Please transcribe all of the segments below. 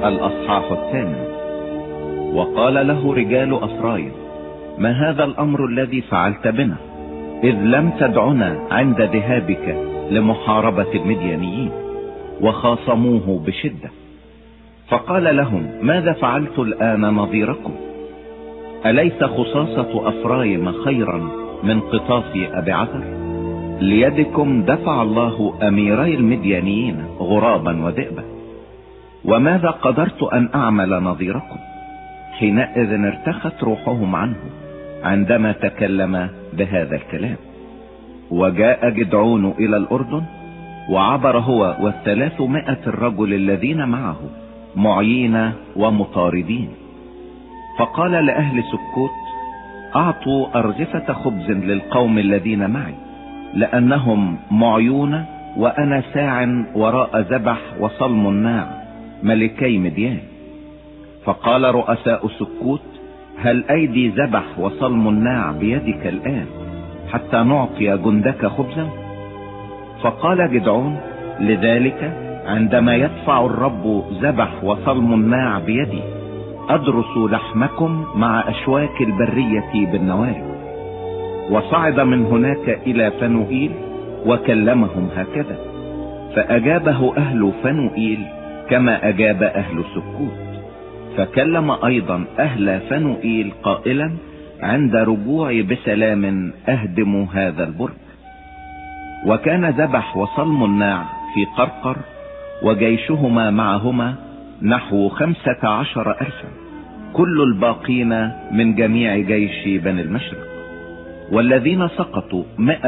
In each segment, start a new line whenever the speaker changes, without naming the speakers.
الأصحاح 8. وقال له رجال أفرايم: ما هذا الأمر الذي فعلت بنا، إذ لم تدعنا عند ذهابك لمحاربة المديانيين؟ وخاصموه بشدة. فقال لهم: ماذا فعلت الآن نظيركم؟ أليس خصاصة أفرايم خيرا من قطاف أبي عذر؟ ليدكم دفع الله أميري المديانيين غرابا وذئبا. وماذا قدرت أن أعمل نظيركم؟ حينئذ ارتخت روحهم عنه عندما تكلم بهذا الكلام. وجاء جدعون إلى الأردن، وعبر هو 300 الرجل الذين معه معيين ومطاردين. فقال لأهل سكوت: أعطوا أرغفة خبز للقوم الذين معي، لأنهم معيون، وأنا ساع وراء ذبح وصلمناع ملكي مديان. فقال رؤساء سكوت: هل أيدي ذبح وصلمناع بيدك الآن حتى نعطي جندك خبزا؟ فقال جدعون: لذلك عندما يدفع الرب ذبح وصلمناع بيدي أدرس لحمكم مع أشواك البرية بالنوارب. وصعد من هناك إلى فنوئيل وكلمهم هكذا. فأجابه أهل فنوئيل كما أجاب أهل سكوت. فكلم أيضا أهل فنوئيل قائلا: عند رجوعي بسلام أهدم هذا البرج. وكان ذبح وصلمناع في قرقر وجيشهما معهما نحو 15,000، كل الباقين من جميع جيش بني المشرق. والذين سقطوا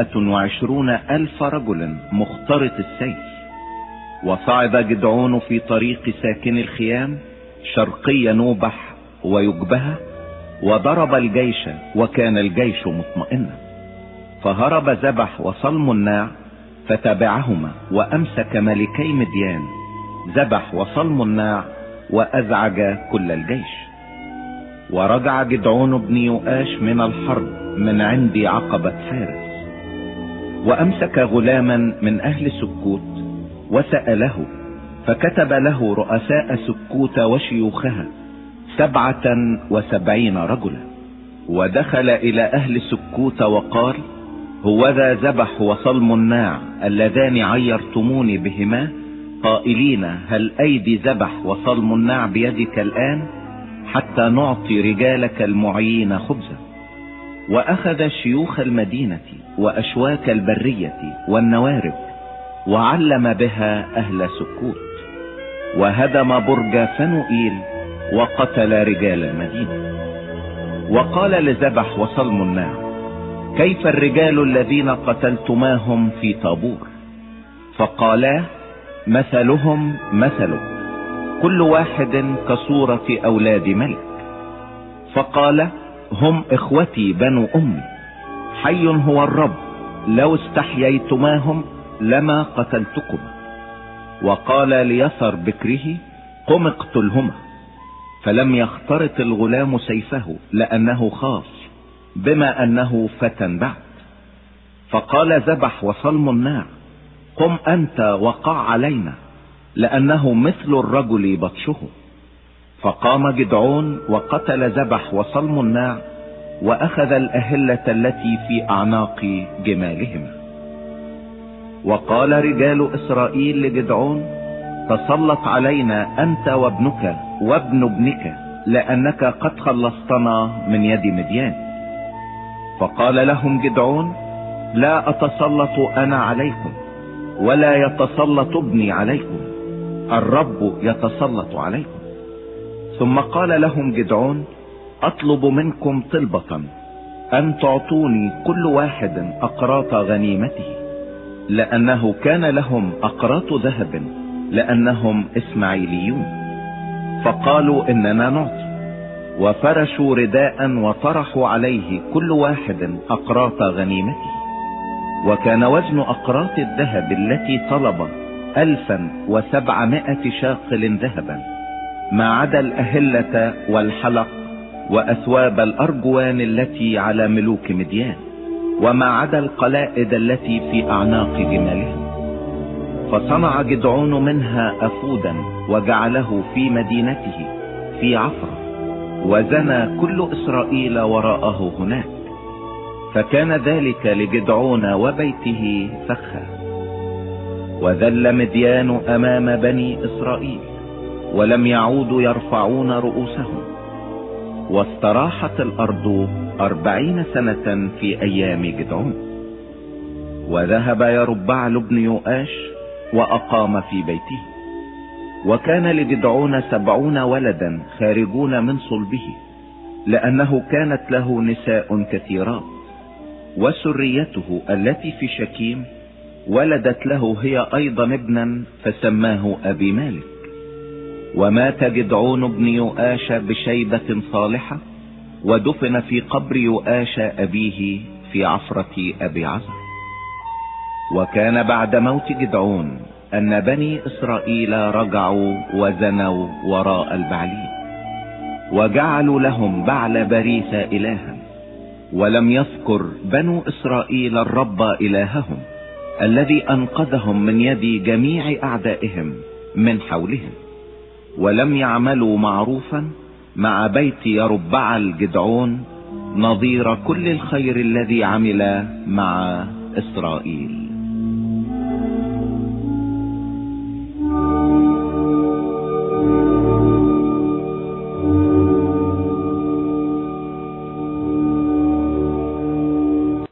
120,000 رجل مخترط السيف. وصعد جدعون في طريق ساكن الخيام شرقي نوبح ويجبها، وضرب الجيش، وكان الجيش مطمئنا. فهرب ذبح وصلمناع فتبعهما، وأمسك ملكي مديان ذبح وصلمناع وأزعج كل الجيش. ورجع جدعون بن يؤاش من الحرب من عند عقبة فارس، وأمسك غلاما من أهل سكوت وسأله، فكتب له رؤساء سكوت وشيوخها 77 رجلا. ودخل إلى أهل سكوت وقال: هوذا ذبح وصلمناع اللذان عيرتموني بهما، قائلين: هل أيدي ذبح وصلمناع بيدك الآن حتى نعطي رجالك المعيين خبزا؟ وأخذ شيوخ المدينة وأشواك البرية والنوارب وعلم بها أهل سكوت، وهدم برج فنوئيل وقتل رجال المدينة. وقال لذبح وصلمناع: كيف الرجال الذين قتلتماهم في طابور؟ فقالا: مثلهم مثلك، كل واحد كصورة أولاد ملك. فقال: هم إخوتي بنو أمي، حي هو الرب، لو استحييتماهم لما قتلتكم. وقال ليسر بكره: قم اقتلهما. فلم يخترط الغلام سيفه لأنه خاف، بما أنه فتى بعد. فقال ذبح وصلمناع: قم أنت وقع علينا، لأنه مثل الرجل بطشه. فقام جدعون وقتل ذبح وصلمناع، وأخذ الأهلة التي في أعناق جمالهما. وقال رجال إسرائيل لجدعون: تسلط علينا أنت وابنك وابن ابنك، لأنك قد خلصتنا من يد مديان. فقال لهم جدعون: لا أتسلط أنا عليكم، ولا يتسلط ابني عليكم، الرب يتسلط عليكم. ثم قال لهم جدعون: أطلب منكم طلبة، أن تعطوني كل واحد أقراط غنيمته، لأنه كان لهم أقراط ذهب، لأنهم إسماعيليون. فقالوا: إننا نعطي. وفرشوا رداء وطرحوا عليه كل واحد أقراط غنيمته. وكان وزن أقراط الذهب التي طلب 1700 شاقل ذهبا، ما عدا الأهلة والحلق وأثواب الأرجوان التي على ملوك مديان، وما عدا القلائد التي في أعناق جمالهم. فصنع جدعون منها أفودا وجعله في مدينته في عفرة، وزنى كل إسرائيل وراءه هناك. فكان ذلك لجدعون وبيته فخا. وذل مديان أمام بني إسرائيل، ولم يعودوا يرفعون رؤوسهم. واستراحت الأرض 40 سنة في أيام جدعون. وذهب يربعل بن يؤاش وأقام في بيته. وكان لجدعون 70 ولدا خارجون من صلبه، لأنه كانت له نساء كثيرات. وسريته التي في شكيم ولدت له هي أيضا ابنا، فسماه أبي مالك. ومات جدعون بن يؤاش بشيبة صالحة، ودفن في قبر يؤاش أبيه في عفرة أبي عزر. وكان بعد موت جدعون أن بني إسرائيل رجعوا وزنوا وراء البعلين، وجعلوا لهم بعل بريث إلها. ولم يذكر بنو إسرائيل الرب إلههم الذي أنقذهم من يد جميع أعدائهم من حولهم. ولم يعملوا معروفا مع بيت يربعل جدعون نظير كل الخير الذي عمل مع إسرائيل.